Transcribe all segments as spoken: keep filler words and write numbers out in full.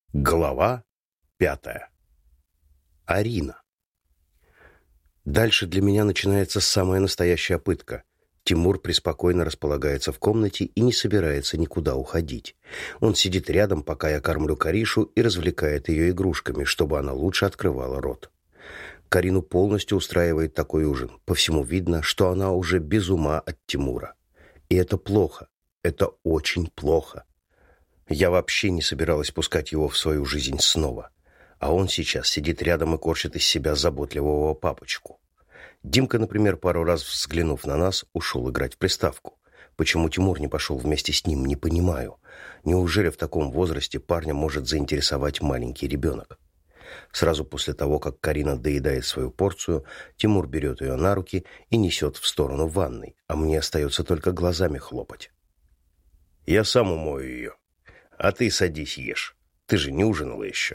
Глава пятая. Арина. Дальше для меня начинается самая настоящая пытка. Тимур преспокойно располагается в комнате и не собирается никуда уходить. Он сидит рядом, пока я кормлю Каришу, и развлекает ее игрушками, чтобы она лучше открывала рот. Карину полностью устраивает такой ужин. По всему видно, что она уже без ума от Тимура. И это плохо. Это очень плохо. Я вообще не собиралась пускать его в свою жизнь снова. А он сейчас сидит рядом и корчит из себя заботливого папочку. Димка, например, пару раз взглянув на нас, ушел играть в приставку. Почему Тимур не пошел вместе с ним, не понимаю. Неужели в таком возрасте парня может заинтересовать маленький ребенок? Сразу после того, как Карина доедает свою порцию, Тимур берет ее на руки и несет в сторону ванной, а мне остается только глазами хлопать. «Я сам умою ее. А ты садись, ешь. Ты же не ужинала еще».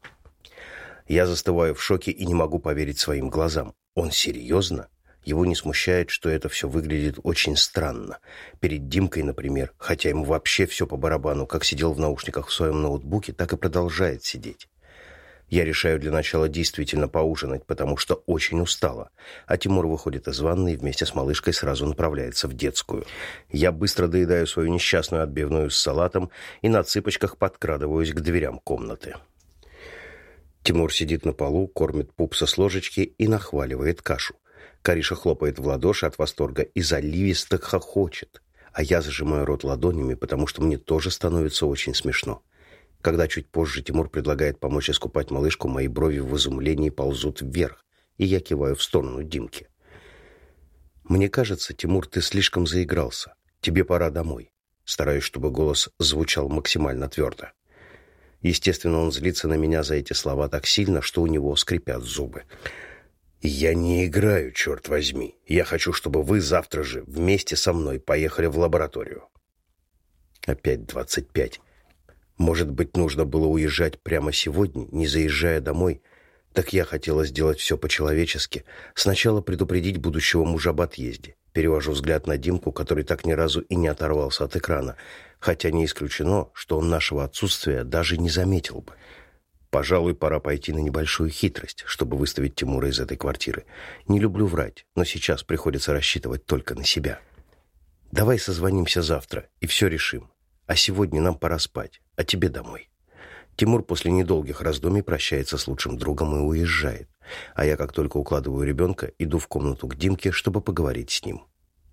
Я застываю в шоке и не могу поверить своим глазам. Он серьезно? Его не смущает, что это все выглядит очень странно. Перед Димкой, например, хотя ему вообще все по барабану, как сидел в наушниках в своем ноутбуке, так и продолжает сидеть. Я решаю для начала действительно поужинать, потому что очень устала. А Тимур выходит из ванной и вместе с малышкой сразу направляется в детскую. Я быстро доедаю свою несчастную отбивную с салатом и на цыпочках подкрадываюсь к дверям комнаты. Тимур сидит на полу, кормит пупса с ложечки и нахваливает кашу. Кариша хлопает в ладоши от восторга и заливисто хохочет. А я зажимаю рот ладонями, потому что мне тоже становится очень смешно. Когда чуть позже Тимур предлагает помочь искупать малышку, мои брови в изумлении ползут вверх, и я киваю в сторону Димки. «Мне кажется, Тимур, ты слишком заигрался. Тебе пора домой». Стараюсь, чтобы голос звучал максимально твердо. Естественно, он злится на меня за эти слова так сильно, что у него скрипят зубы. «Я не играю, черт возьми. Я хочу, чтобы вы завтра же вместе со мной поехали в лабораторию». Опять двадцать пять. Может быть, нужно было уезжать прямо сегодня, не заезжая домой? Так я хотела сделать все по-человечески. Сначала предупредить будущего мужа об отъезде. Перевожу взгляд на Димку, который так ни разу и не оторвался от экрана. Хотя не исключено, что он нашего отсутствия даже не заметил бы. Пожалуй, пора пойти на небольшую хитрость, чтобы выставить Тимура из этой квартиры. Не люблю врать, но сейчас приходится рассчитывать только на себя. Давай созвонимся завтра и все решим. А сегодня нам пора спать, а тебе домой. Тимур после недолгих раздумий прощается с лучшим другом и уезжает. А я, как только укладываю ребенка, иду в комнату к Димке, чтобы поговорить с ним.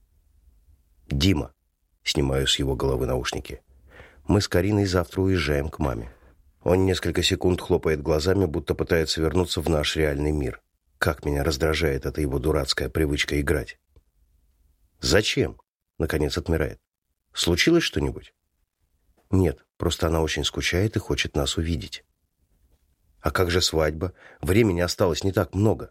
«Дима», — снимаю с его головы наушники, — «мы с Кариной завтра уезжаем к маме». Он несколько секунд хлопает глазами, будто пытается вернуться в наш реальный мир. Как меня раздражает эта его дурацкая привычка играть. «Зачем?» — наконец отмирает. «Случилось что-нибудь?» «Нет, просто она очень скучает и хочет нас увидеть». «А как же свадьба? Времени осталось не так много».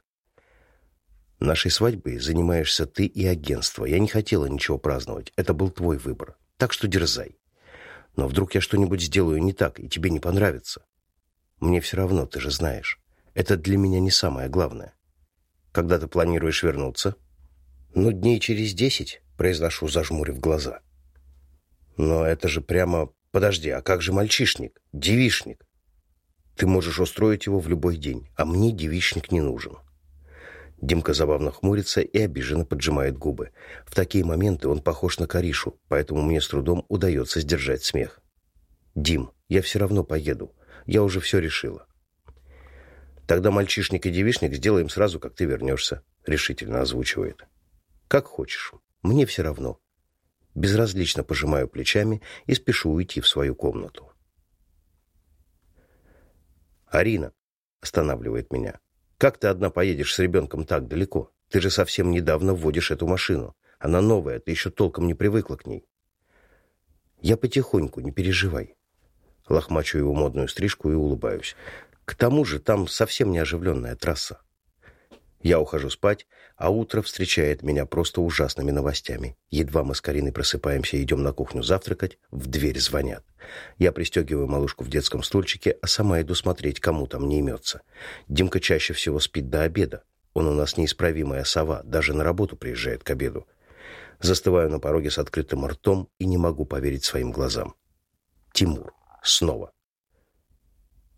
«Нашей свадьбой занимаешься ты и агентство. Я не хотела ничего праздновать. Это был твой выбор. Так что дерзай. Но вдруг я что-нибудь сделаю не так, и тебе не понравится. Мне все равно, ты же знаешь. Это для меня не самое главное. Когда ты планируешь вернуться?» «Ну, дней через десять», — произношу, зажмурив глаза. «Но это же прямо... Подожди, а как же мальчишник, девичник? Ты можешь устроить его в любой день, а мне девичник не нужен». Димка забавно хмурится и обиженно поджимает губы. В такие моменты он похож на Каришу, поэтому мне с трудом удается сдержать смех. «Дим, я все равно поеду. Я уже все решила». «Тогда мальчишник и девичник сделаем сразу, как ты вернешься», — решительно озвучивает. «Как хочешь. Мне все равно». Безразлично пожимаю плечами и спешу уйти в свою комнату. «Арина», — останавливает меня, — «как ты одна поедешь с ребенком так далеко? Ты же совсем недавно вводишь эту машину. Она новая, ты еще толком не привыкла к ней». «Я потихоньку, не переживай». Лохмачу его модную стрижку и улыбаюсь. «К тому же там совсем не оживленная трасса». Я ухожу спать, а утро встречает меня просто ужасными новостями. Едва мы с Кариной просыпаемся и идем на кухню завтракать, в дверь звонят. Я пристегиваю малышку в детском стульчике, а сама иду смотреть, кому там не имется. Димка чаще всего спит до обеда. Он у нас неисправимая сова, даже на работу приезжает к обеду. Застываю на пороге с открытым ртом и не могу поверить своим глазам. Тимур. Снова.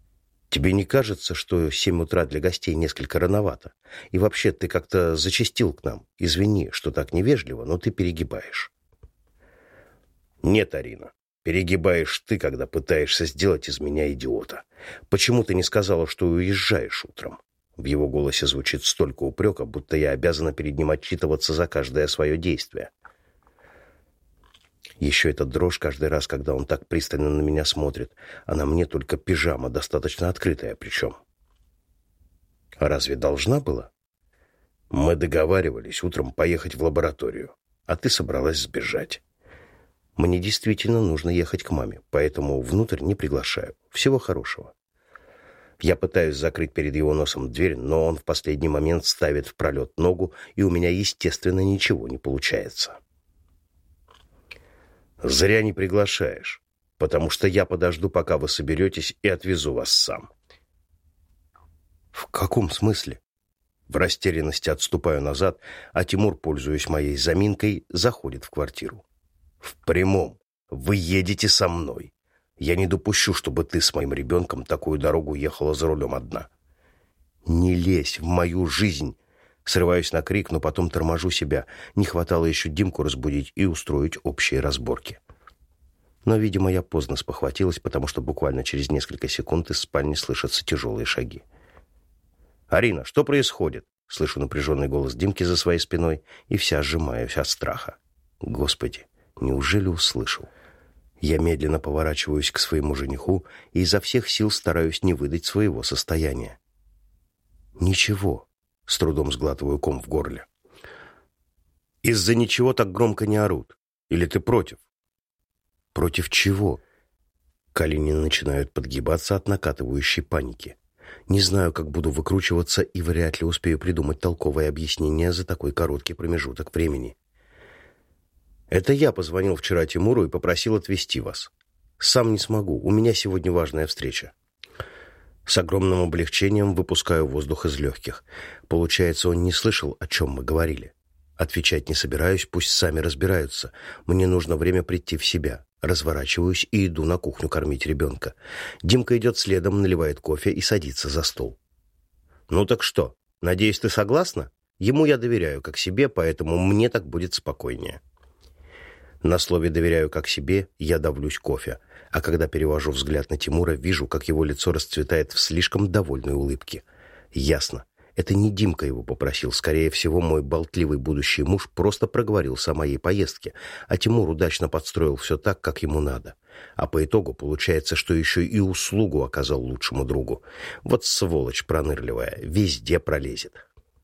Тебе не кажется, что семь утра для гостей несколько рановато? И вообще, ты как-то зачастил к нам. Извини, что так невежливо, но ты перегибаешь». «Нет, Арина, перегибаешь ты, когда пытаешься сделать из меня идиота. Почему ты не сказала, что уезжаешь утром?» В его голосе звучит столько упрека, будто я обязана перед ним отчитываться за каждое свое действие. Еще эта дрожь каждый раз, когда он так пристально на меня смотрит, а на мне только пижама, достаточно открытая причем. А разве должна была? Мы договаривались утром поехать в лабораторию, а ты собралась сбежать. Мне действительно нужно ехать к маме, поэтому внутрь не приглашаю. Всего хорошего. Я пытаюсь закрыть перед его носом дверь, но он в последний момент ставит в пролет ногу, и у меня, естественно, ничего не получается. «Зря не приглашаешь, потому что я подожду, пока вы соберетесь, и отвезу вас сам». «В каком смысле?» В растерянности отступаю назад, а Тимур, пользуясь моей заминкой, заходит в квартиру. «В прямом. Вы едете со мной. Я не допущу, чтобы ты с моим ребенком такую дорогу ехала за рулем одна». «Не лезь в мою жизнь!» Срываюсь на крик, но потом торможу себя. Не хватало еще Димку разбудить и устроить общие разборки. Но, видимо, я поздно спохватилась, потому что буквально через несколько секунд из спальни слышатся тяжелые шаги. «Арина, что происходит?» Слышу напряженный голос Димки за своей спиной и вся сжимаюсь от страха. Господи, неужели услышал? Я медленно поворачиваюсь к своему жениху и изо всех сил стараюсь не выдать своего состояния. «Ничего». С трудом сглатываю ком в горле. «Из-за ничего так громко не орут? Или ты против?» «Против чего?» Колени начинают подгибаться от накатывающей паники. Не знаю, как буду выкручиваться, и вряд ли успею придумать толковое объяснение за такой короткий промежуток времени. «Это я позвонил вчера Тимуру и попросил отвезти вас. Сам не смогу, у меня сегодня важная встреча». С огромным облегчением выпускаю воздух из легких. Получается, он не слышал, о чем мы говорили. Отвечать не собираюсь, пусть сами разбираются. Мне нужно время прийти в себя. Разворачиваюсь и иду на кухню кормить ребенка. Димка идет следом, наливает кофе и садится за стол. «Ну так что, надеюсь, ты согласна? Ему я доверяю как себе, поэтому мне так будет спокойнее». На слове «доверяю как себе» я давлюсь кофе, а когда перевожу взгляд на Тимура, вижу, как его лицо расцветает в слишком довольной улыбке. Ясно, это не Димка его попросил, скорее всего, мой болтливый будущий муж просто проговорился о моей поездке, а Тимур удачно подстроил все так, как ему надо. А по итогу получается, что еще и услугу оказал лучшему другу. Вот сволочь пронырливая, везде пролезет.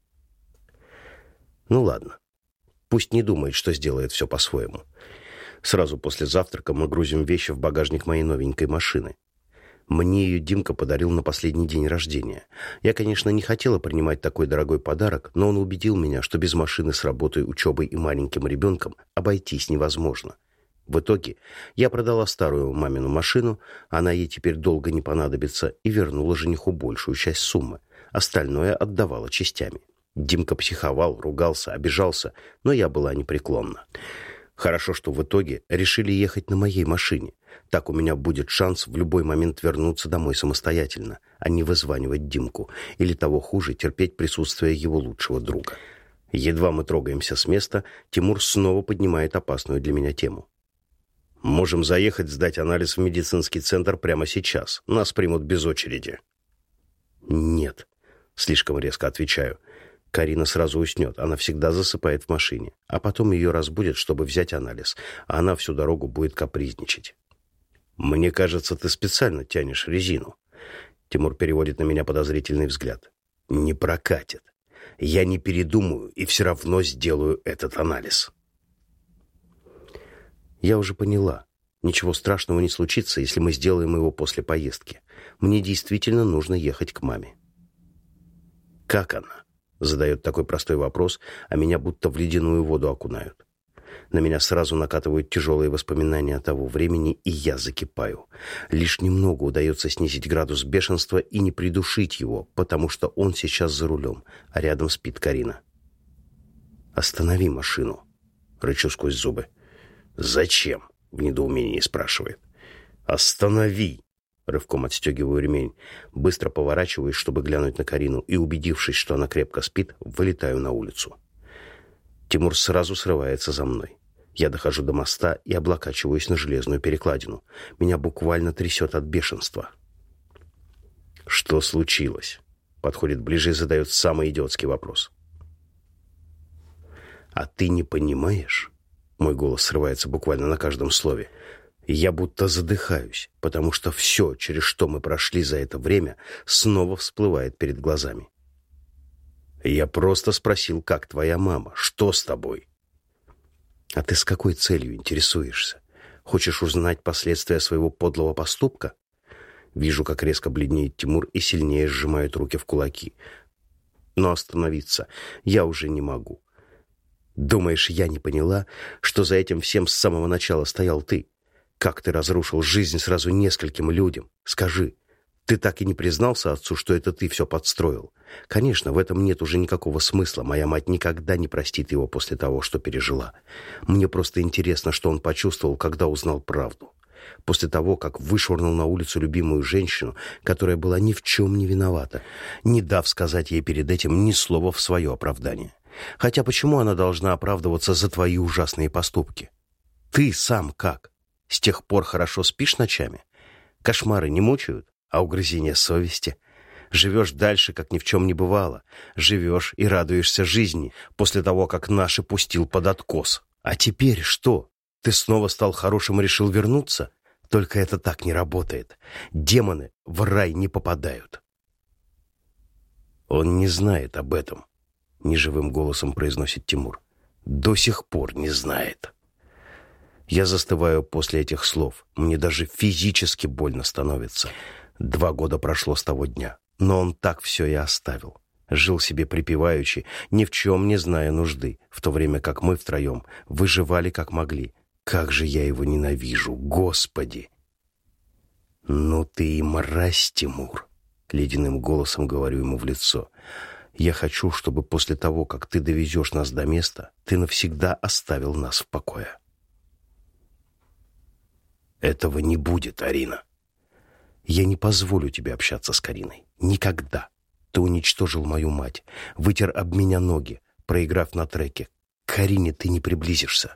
Ну ладно. Пусть не думает, что сделает все по-своему. Сразу после завтрака мы грузим вещи в багажник моей новенькой машины. Мне ее Димка подарил на последний день рождения. Я, конечно, не хотела принимать такой дорогой подарок, но он убедил меня, что без машины с работой, учебой и маленьким ребенком обойтись невозможно. В итоге я продала старую мамину машину, она ей теперь долго не понадобится, и вернула жениху большую часть суммы. Остальное отдавала частями. Димка психовал, ругался, обижался, но я была непреклонна. Хорошо, что в итоге решили ехать на моей машине. Так у меня будет шанс в любой момент вернуться домой самостоятельно, а не вызванивать Димку, или того хуже, терпеть присутствие его лучшего друга. Едва мы трогаемся с места, Тимур снова поднимает опасную для меня тему. «Можем заехать сдать анализ в медицинский центр прямо сейчас. Нас примут без очереди». «Нет», — слишком резко отвечаю. Карина сразу уснет, она всегда засыпает в машине, а потом ее разбудят, чтобы взять анализ, а она всю дорогу будет капризничать. «Мне кажется, ты специально тянешь резину». Тимур переводит на меня подозрительный взгляд. «Не прокатит. Я не передумаю и все равно сделаю этот анализ». Я уже поняла. Ничего страшного не случится, если мы сделаем его после поездки. Мне действительно нужно ехать к маме. «Как она?» Задает такой простой вопрос, а меня будто в ледяную воду окунают. На меня сразу накатывают тяжелые воспоминания того времени, и я закипаю. Лишь немного удается снизить градус бешенства и не придушить его, потому что он сейчас за рулем, а рядом спит Карина. «Останови машину», — рычу сквозь зубы. «Зачем?» — в недоумении спрашивает. «Останови!» — Рывком отстегиваю ремень, быстро поворачиваюсь, чтобы глянуть на Карину, и, убедившись, что она крепко спит, вылетаю на улицу. Тимур сразу срывается за мной. Я дохожу до моста и облокачиваюсь на железную перекладину. Меня буквально трясет от бешенства. «Что случилось?» Подходит ближе и задает самый идиотский вопрос. «А ты не понимаешь?» Мой голос срывается буквально на каждом слове. Я будто задыхаюсь, потому что все, через что мы прошли за это время, снова всплывает перед глазами. Я просто спросил, как твоя мама? Что с тобой? А ты с какой целью интересуешься? Хочешь узнать последствия своего подлого поступка? Вижу, как резко бледнеет Тимур и сильнее сжимает руки в кулаки. Но остановиться я уже не могу. Думаешь, я не поняла, что за этим всем с самого начала стоял ты? Как ты разрушил жизнь сразу нескольким людям? Скажи, ты так и не признался отцу, что это ты все подстроил? Конечно, в этом нет уже никакого смысла. Моя мать никогда не простит его после того, что пережила. Мне просто интересно, что он почувствовал, когда узнал правду. После того, как вышвырнул на улицу любимую женщину, которая была ни в чем не виновата, не дав сказать ей перед этим ни слова в свое оправдание. Хотя почему она должна оправдываться за твои ужасные поступки? Ты сам как? С тех пор хорошо спишь ночами? Кошмары не мучают, а угрызения совести? Живешь дальше, как ни в чем не бывало. Живешь и радуешься жизни после того, как наши пустил под откос. А теперь что? Ты снова стал хорошим и решил вернуться? Только это так не работает. Демоны в рай не попадают. Он не знает об этом, неживым голосом произносит Тимур. До сих пор не знает. Я застываю после этих слов. Мне даже физически больно становится. Два года прошло с того дня, но он так все и оставил. Жил себе припеваючи, ни в чем не зная нужды, в то время как мы втроем выживали как могли. Как же я его ненавижу, Господи! Ну ты и мразь, Тимур, ледяным голосом говорю ему в лицо. Я хочу, чтобы после того, как ты довезешь нас до места, ты навсегда оставил нас в покое. Этого не будет, Арина. Я не позволю тебе общаться с Кариной. Никогда. Ты уничтожил мою мать, вытер об меня ноги, проиграв на треке. К Карине ты не приблизишься.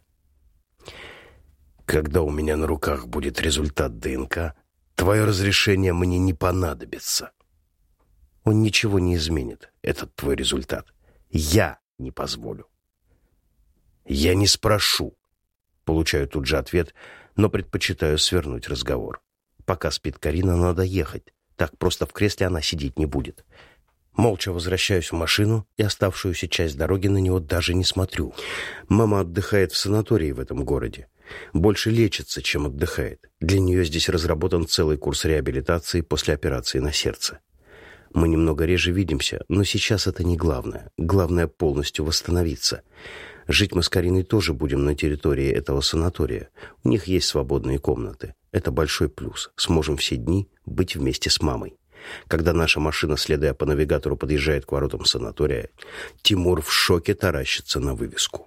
Когда у меня на руках будет результат ДНК, твое разрешение мне не понадобится. Он ничего не изменит, этот твой результат. Я не позволю. Я не спрошу. Получаю тут же ответ, но предпочитаю свернуть разговор. Пока спит Карина, надо ехать. Так просто в кресле она сидеть не будет. Молча возвращаюсь в машину и оставшуюся часть дороги на него даже не смотрю. Мама отдыхает в санатории в этом городе. Больше лечится, чем отдыхает. Для нее здесь разработан целый курс реабилитации после операции на сердце. Мы немного реже видимся, но сейчас это не главное. Главное полностью восстановиться. Жить мы с Кариной тоже будем на территории этого санатория. У них есть свободные комнаты. Это большой плюс. Сможем все дни быть вместе с мамой. Когда наша машина, следуя по навигатору, подъезжает к воротам санатория, Тимур в шоке таращится на вывеску.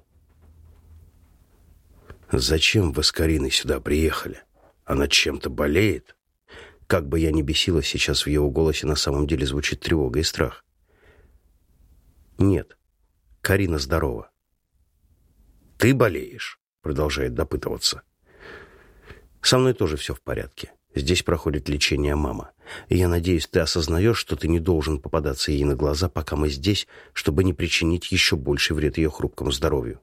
«Зачем вы с Кариной сюда приехали? Она чем-то болеет?» Как бы я ни бесила, сейчас в его голосе на самом деле звучит тревога и страх. «Нет, Карина здорова». «Ты болеешь?» — продолжает допытываться. «Со мной тоже все в порядке. Здесь проходит лечение мама. И я надеюсь, ты осознаешь, что ты не должен попадаться ей на глаза, пока мы здесь, чтобы не причинить еще больший вред ее хрупкому здоровью».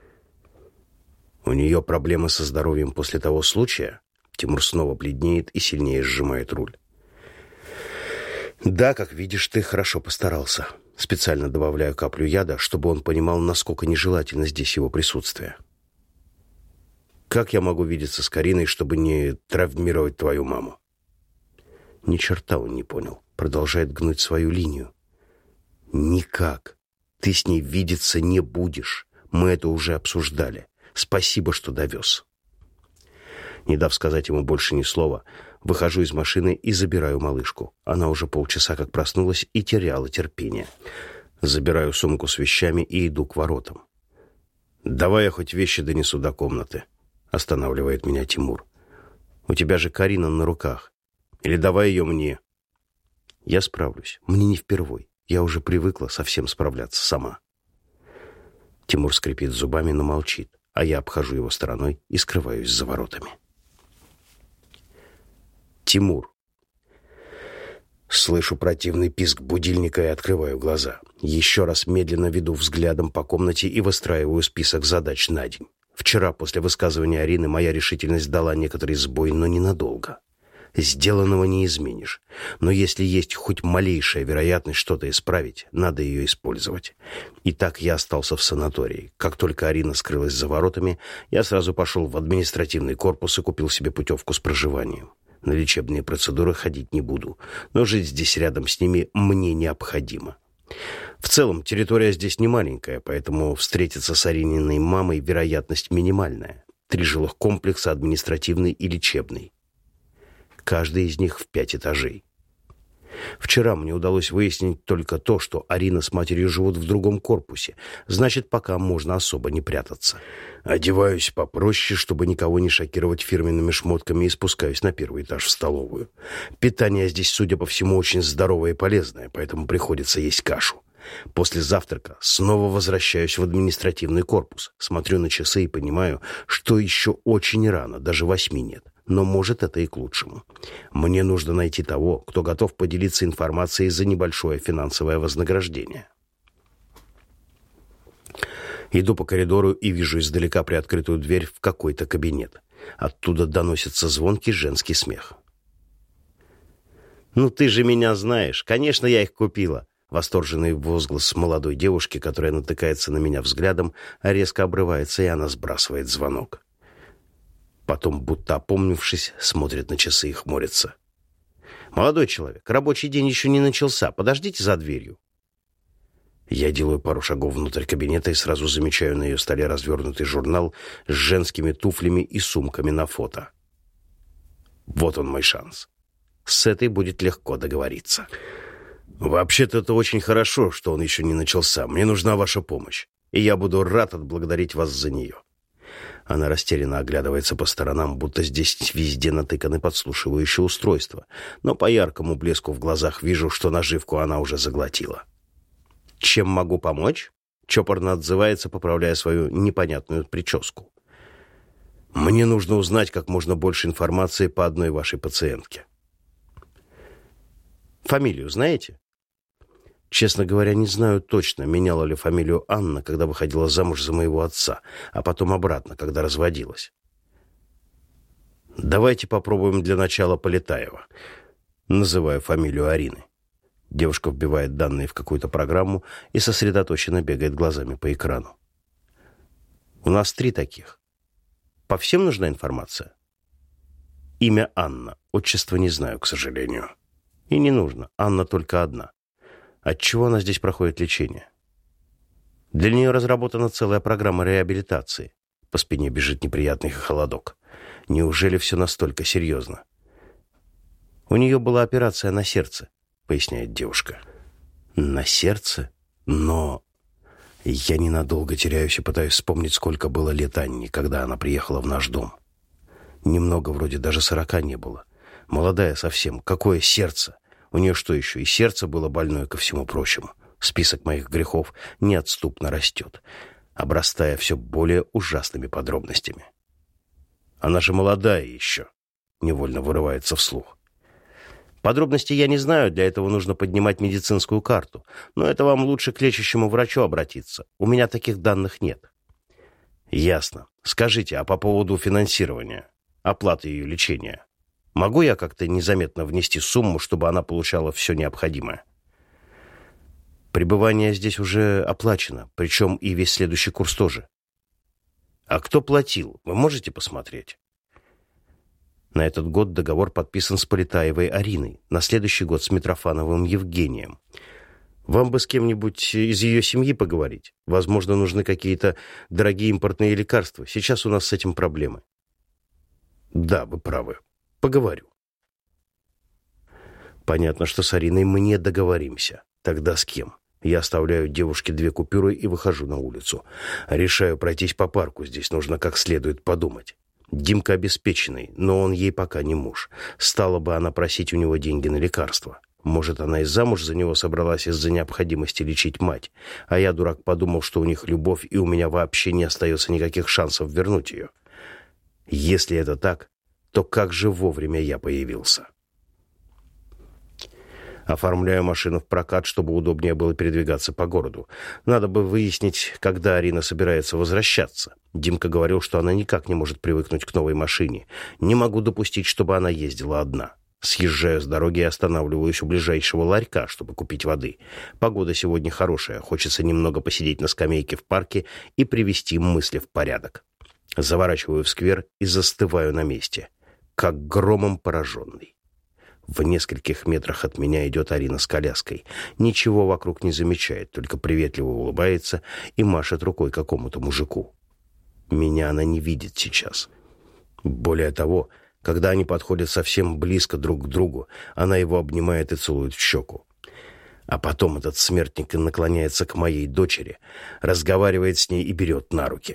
«У нее проблемы со здоровьем после того случая?» Тимур снова бледнеет и сильнее сжимает руль. «Да, как видишь, ты хорошо постарался». Специально добавляю каплю яда, чтобы он понимал, насколько нежелательно здесь его присутствие. «Как я могу видеться с Кариной, чтобы не травмировать твою маму?» Ни черта он не понял. Продолжает гнуть свою линию. «Никак. Ты с ней видеться не будешь. Мы это уже обсуждали. Спасибо, что довез». Не дав сказать ему больше ни слова, выхожу из машины и забираю малышку. Она уже полчаса как проснулась и теряла терпение. Забираю сумку с вещами и иду к воротам. «Давай я хоть вещи донесу до комнаты», — останавливает меня Тимур. «У тебя же Карина на руках. Или давай ее мне. Я справлюсь. Мне не впервой. Я уже привыкла совсем справляться сама. Тимур скрипит зубами, но молчит, а я обхожу его стороной и скрываюсь за воротами. Тимур. Слышу противный писк будильника и открываю глаза. Еще раз медленно веду взглядом по комнате и выстраиваю список задач на день. Вчера, после высказывания Арины, моя решительность дала некоторый сбой, но ненадолго. Сделанного не изменишь. Но если есть хоть малейшая вероятность что-то исправить, надо ее использовать. И так я остался в санатории. Как только Арина скрылась за воротами, я сразу пошел в административный корпус и купил себе путевку с проживанием. На лечебные процедуры ходить не буду, но жить здесь рядом с ними мне необходимо. В целом, территория здесь не маленькая, поэтому встретиться с Арининой мамой вероятность минимальная. Три жилых комплекса, административный и лечебный. Каждый из них в пять этажей. Вчера мне удалось выяснить только то, что Арина с матерью живут в другом корпусе. Значит, пока можно особо не прятаться. Одеваюсь попроще, чтобы никого не шокировать фирменными шмотками, и спускаюсь на первый этаж в столовую. Питание здесь, судя по всему, очень здоровое и полезное, поэтому приходится есть кашу. После завтрака снова возвращаюсь в административный корпус. Смотрю на часы и понимаю, что еще очень рано, даже восьми нет. Но, может, это и к лучшему. Мне нужно найти того, кто готов поделиться информацией за небольшое финансовое вознаграждение. Иду по коридору и вижу издалека приоткрытую дверь в какой-то кабинет. Оттуда доносится звонкий женский смех. «Ну ты же меня знаешь. Конечно, я их купила». Восторженный возглас молодой девушки, которая натыкается на меня взглядом, резко обрывается, и она сбрасывает звонок. Потом, будто опомнившись, смотрит на часы и хмурится. «Молодой человек, рабочий день еще не начался. Подождите за дверью». Я делаю пару шагов внутрь кабинета и сразу замечаю на ее столе развернутый журнал с женскими туфлями и сумками на фото. Вот он мой шанс. С этой будет легко договориться. «Вообще-то это очень хорошо, что он еще не начался. Мне нужна ваша помощь, и я буду рад отблагодарить вас за нее». Она растерянно оглядывается по сторонам, будто здесь везде натыканы подслушивающие устройства, но по яркому блеску в глазах вижу, что наживку она уже заглотила. «Чем могу помочь?» — чопорно отзывается, поправляя свою непонятную прическу. «Мне нужно узнать как можно больше информации по одной вашей пациентке». «Фамилию знаете?» Честно говоря, не знаю точно, меняла ли фамилию Анна, когда выходила замуж за моего отца, а потом обратно, когда разводилась. «Давайте попробуем для начала Полетаева». Называю фамилию Арины. Девушка вбивает данные в какую-то программу и сосредоточенно бегает глазами по экрану. «У нас три таких. По всем нужна информация?» «Имя Анна. Отчество не знаю, к сожалению». «И не нужно. Анна только одна». Отчего она здесь проходит лечение? Для нее разработана целая программа реабилитации. По спине бежит неприятный холодок. Неужели все настолько серьезно? У нее была операция на сердце, поясняет девушка. На сердце? Но... Я ненадолго теряюсь и пытаюсь вспомнить, сколько было лет Анне, когда она приехала в наш дом. Немного, вроде даже сорока не было. Молодая совсем. Какое сердце? У нее что еще, и сердце было больное ко всему прочему. Список моих грехов неотступно растет, обрастая все более ужасными подробностями. Она же молодая еще, невольно вырывается вслух. Подробностей я не знаю, для этого нужно поднимать медицинскую карту, но это вам лучше к лечащему врачу обратиться. У меня таких данных нет. Ясно. Скажите, а по поводу финансирования, оплаты ее лечения? Могу я как-то незаметно внести сумму, чтобы она получала все необходимое? Пребывание здесь уже оплачено, причем и весь следующий курс тоже. А кто платил? Вы можете посмотреть? На этот год договор подписан с Полетаевой Ариной, на следующий год с Митрофановым Евгением. Вам бы с кем-нибудь из ее семьи поговорить. Возможно, нужны какие-то дорогие импортные лекарства. Сейчас у нас с этим проблемы. Да, вы правы. Поговорю. Понятно, что с Ариной мы не договоримся. Тогда с кем? Я оставляю девушке две купюры и выхожу на улицу. Решаю пройтись по парку. Здесь нужно как следует подумать. Димка обеспеченный, но он ей пока не муж. Стала бы она просить у него деньги на лекарства. Может, она и замуж за него собралась из-за необходимости лечить мать. А я, дурак, подумал, что у них любовь, и у меня вообще не остается никаких шансов вернуть ее. Если это так, то как же вовремя я появился? Оформляю машину в прокат, чтобы удобнее было передвигаться по городу. Надо бы выяснить, когда Арина собирается возвращаться. Димка говорил, что она никак не может привыкнуть к новой машине. Не могу допустить, чтобы она ездила одна. Съезжаю с дороги и останавливаюсь у ближайшего ларька, чтобы купить воды. Погода сегодня хорошая, хочется немного посидеть на скамейке в парке и привести мысли в порядок. Заворачиваю в сквер и застываю на месте, как громом пораженный. В нескольких метрах от меня идет Арина с коляской. Ничего вокруг не замечает, только приветливо улыбается и машет рукой какому-то мужику. Меня она не видит сейчас. Более того, когда они подходят совсем близко друг к другу, она его обнимает и целует в щеку. А потом этот смертник наклоняется к моей дочери, разговаривает с ней и берет на руки.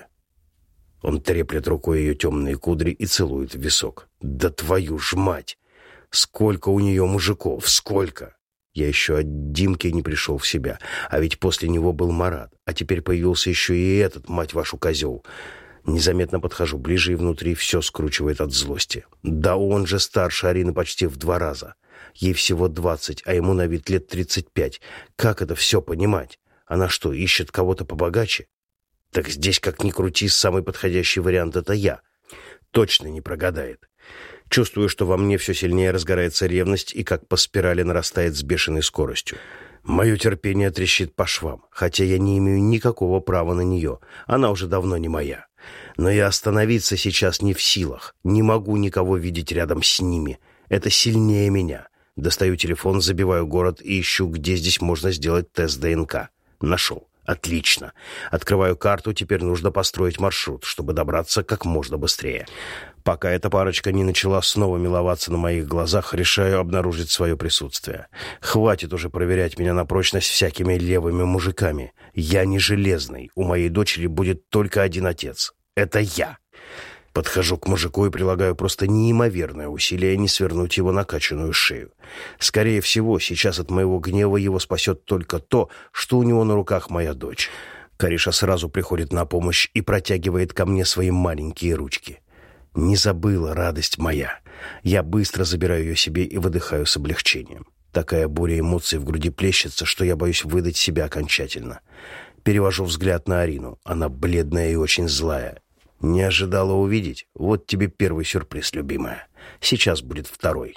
Он треплет рукой ее темные кудри и целует в висок. «Да твою ж мать! Сколько у нее мужиков! Сколько!» Я еще от Димки не пришел в себя, а ведь после него был Марат, а теперь появился еще и этот, мать вашу, козел. Незаметно подхожу ближе, и внутри все скручивает от злости. Да он же старше Арины почти в два раза. Ей всего двадцать, а ему на вид лет тридцать пять. Как это все понимать? Она что, ищет кого-то побогаче? Так здесь, как ни крути, самый подходящий вариант — это я. Точно не прогадает. Чувствую, что во мне все сильнее разгорается ревность и как по спирали нарастает с бешеной скоростью. Мое терпение трещит по швам, хотя я не имею никакого права на нее. Она уже давно не моя. Но я остановиться сейчас не в силах. Не могу никого видеть рядом с ними. Это сильнее меня. Достаю телефон, забиваю город и ищу, где здесь можно сделать тест ДНК. Нашел. Отлично. Открываю карту, теперь нужно построить маршрут, чтобы добраться как можно быстрее. Пока эта парочка не начала снова миловаться на моих глазах, решаю обнаружить свое присутствие. Хватит уже проверять меня на прочность всякими левыми мужиками. Я не железный. У моей дочери будет только один отец. Это я. Подхожу к мужику и прилагаю просто неимоверное усилие не свернуть его накачанную шею. Скорее всего, сейчас от моего гнева его спасет только то, что у него на руках моя дочь. Кариша сразу приходит на помощь и протягивает ко мне свои маленькие ручки. Не забыла, радость моя. Я быстро забираю ее себе и выдыхаю с облегчением. Такая буря эмоций в груди плещется, что я боюсь выдать себя окончательно. Перевожу взгляд на Арину. Она бледная и очень злая. Не ожидала увидеть? Вот тебе первый сюрприз, любимая. Сейчас будет второй.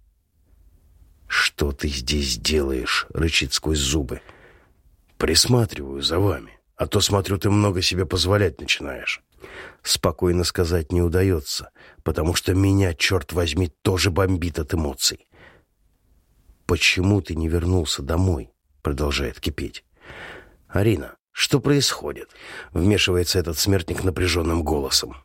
«Что ты здесь делаешь?» — рычит сквозь зубы. «Присматриваю за вами, а то, смотрю, ты много себе позволять начинаешь». Спокойно сказать не удается, потому что меня, черт возьми, тоже бомбит от эмоций. «Почему ты не вернулся домой?» — продолжает кипеть. «Арина, что происходит?» — вмешивается этот смертник напряженным голосом.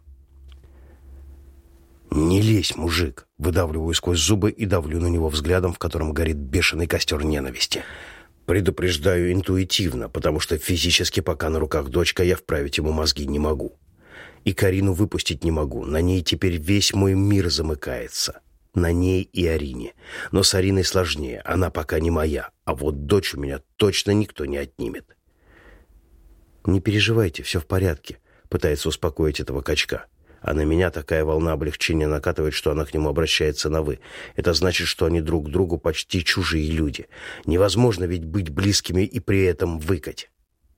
«Не лезь, мужик!» — выдавливаю сквозь зубы и давлю на него взглядом, в котором горит бешеный костер ненависти. Предупреждаю интуитивно, потому что физически, пока на руках дочка, я вправить ему мозги не могу. И Карину выпустить не могу. На ней теперь весь мой мир замыкается. На ней и Арине. Но с Ариной сложнее. Она пока не моя. А вот дочь у меня точно никто не отнимет. «Не переживайте, все в порядке», — пытается успокоить этого качка. А на меня такая волна облегчения накатывает, что она к нему обращается на «вы». Это значит, что они друг другу почти чужие люди. Невозможно ведь быть близкими и при этом выкать.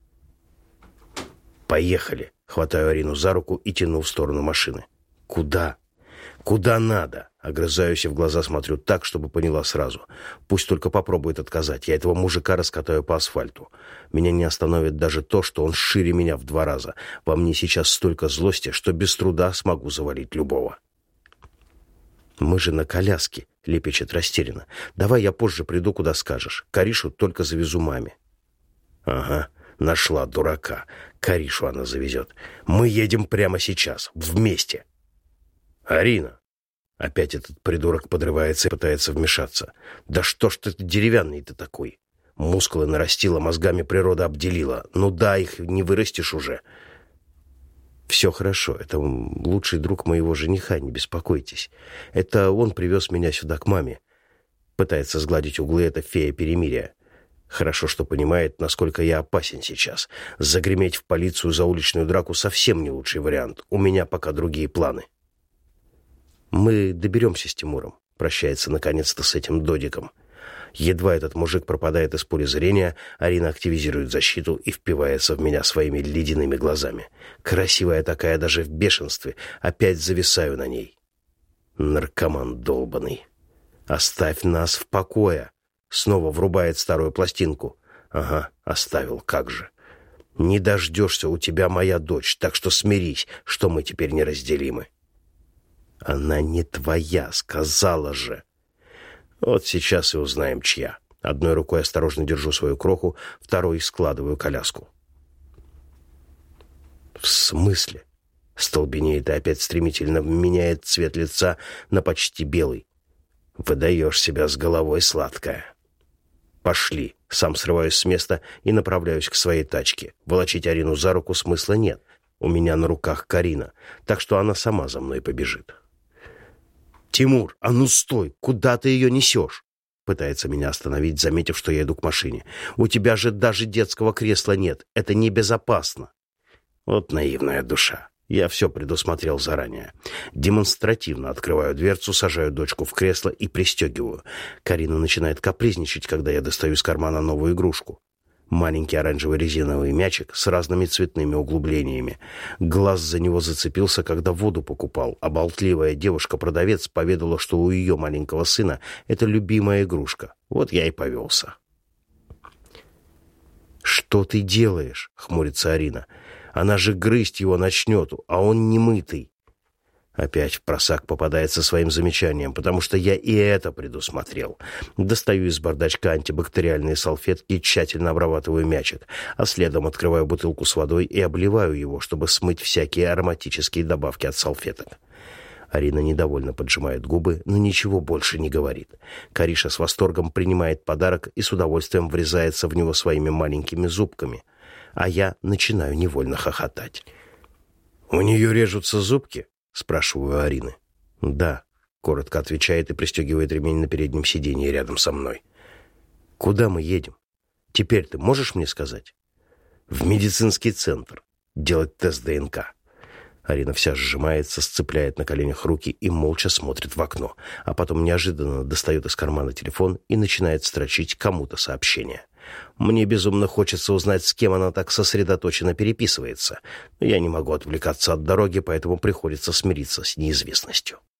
«Поехали!» — хватаю Арину за руку и тяну в сторону машины. «Куда?» «Куда надо?» — огрызаюсь и в глаза смотрю так, чтобы поняла сразу. Пусть только попробует отказать. Я этого мужика раскатаю по асфальту. Меня не остановит даже то, что он шире меня в два раза. Во мне сейчас столько злости, что без труда смогу завалить любого. «Мы же на коляске», — лепечет растерянно. «Давай я позже приду, куда скажешь. Каришу только завезу маме». «Ага, нашла дурака. Каришу она завезет. Мы едем прямо сейчас, вместе». «Арина!» Опять этот придурок подрывается и пытается вмешаться. «Да что ж ты деревянный-то такой? Мускулы нарастила, мозгами природа обделила. Ну да, их не вырастешь уже». «Все хорошо. Это лучший друг моего жениха, не беспокойтесь. Это он привез меня сюда к маме». Пытается сгладить углы эта фея перемирия. Хорошо, что понимает, насколько я опасен сейчас. Загреметь в полицию за уличную драку совсем не лучший вариант. У меня пока другие планы. «Мы доберемся с Тимуром», — прощается наконец-то с этим додиком. Едва этот мужик пропадает из поля зрения, Арина активизирует защиту и впивается в меня своими ледяными глазами. Красивая такая, даже в бешенстве. Опять зависаю на ней. Наркоман долбаный. «Оставь нас в покое!» Снова врубает старую пластинку. «Ага, оставил, как же. Не дождешься, у тебя моя дочь, так что смирись, что мы теперь неразделимы». «Она не твоя, сказала же». Вот сейчас и узнаем, чья. Одной рукой осторожно держу свою кроху, второй складываю коляску. «В смысле?» Столбенеет и опять стремительно меняет цвет лица на почти белый. «Выдаешь себя с головой, сладкая». «Пошли». Сам срываюсь с места и направляюсь к своей тачке. Волочить Арину за руку смысла нет. У меня на руках Карина, так что она сама за мной побежит. «Тимур, а ну стой! Куда ты ее несешь?» Пытается меня остановить, заметив, что я иду к машине. «У тебя же даже детского кресла нет. Это небезопасно». Вот наивная душа. Я все предусмотрел заранее. Демонстративно открываю дверцу, сажаю дочку в кресло и пристегиваю. Карина начинает капризничать, когда я достаю из кармана новую игрушку. Маленький оранжевый резиновый мячик с разными цветными углублениями. Глаз за него зацепился, когда воду покупал, а болтливая девушка-продавец поведала, что у ее маленького сына это любимая игрушка. Вот я и повелся. «Что ты делаешь?» — хмурится Арина. «Она же грызть его начнет, а он немытый». Опять в просак попадает со своим замечанием, потому что я и это предусмотрел. Достаю из бардачка антибактериальные салфетки и тщательно обрабатываю мячик, а следом открываю бутылку с водой и обливаю его, чтобы смыть всякие ароматические добавки от салфеток. Арина недовольно поджимает губы, но ничего больше не говорит. Кариша с восторгом принимает подарок и с удовольствием врезается в него своими маленькими зубками, а я начинаю невольно хохотать. «У нее режутся зубки?» — спрашиваю Арины. «Да», — коротко отвечает и пристегивает ремень на переднем сиденье рядом со мной. «Куда мы едем? Теперь ты можешь мне сказать?» «В медицинский центр. Делать тест ДНК». Арина вся сжимается, сцепляет на коленях руки и молча смотрит в окно, а потом неожиданно достает из кармана телефон и начинает строчить кому-то сообщение. Мне безумно хочется узнать, с кем она так сосредоточенно переписывается, но я не могу отвлекаться от дороги, поэтому приходится смириться с неизвестностью.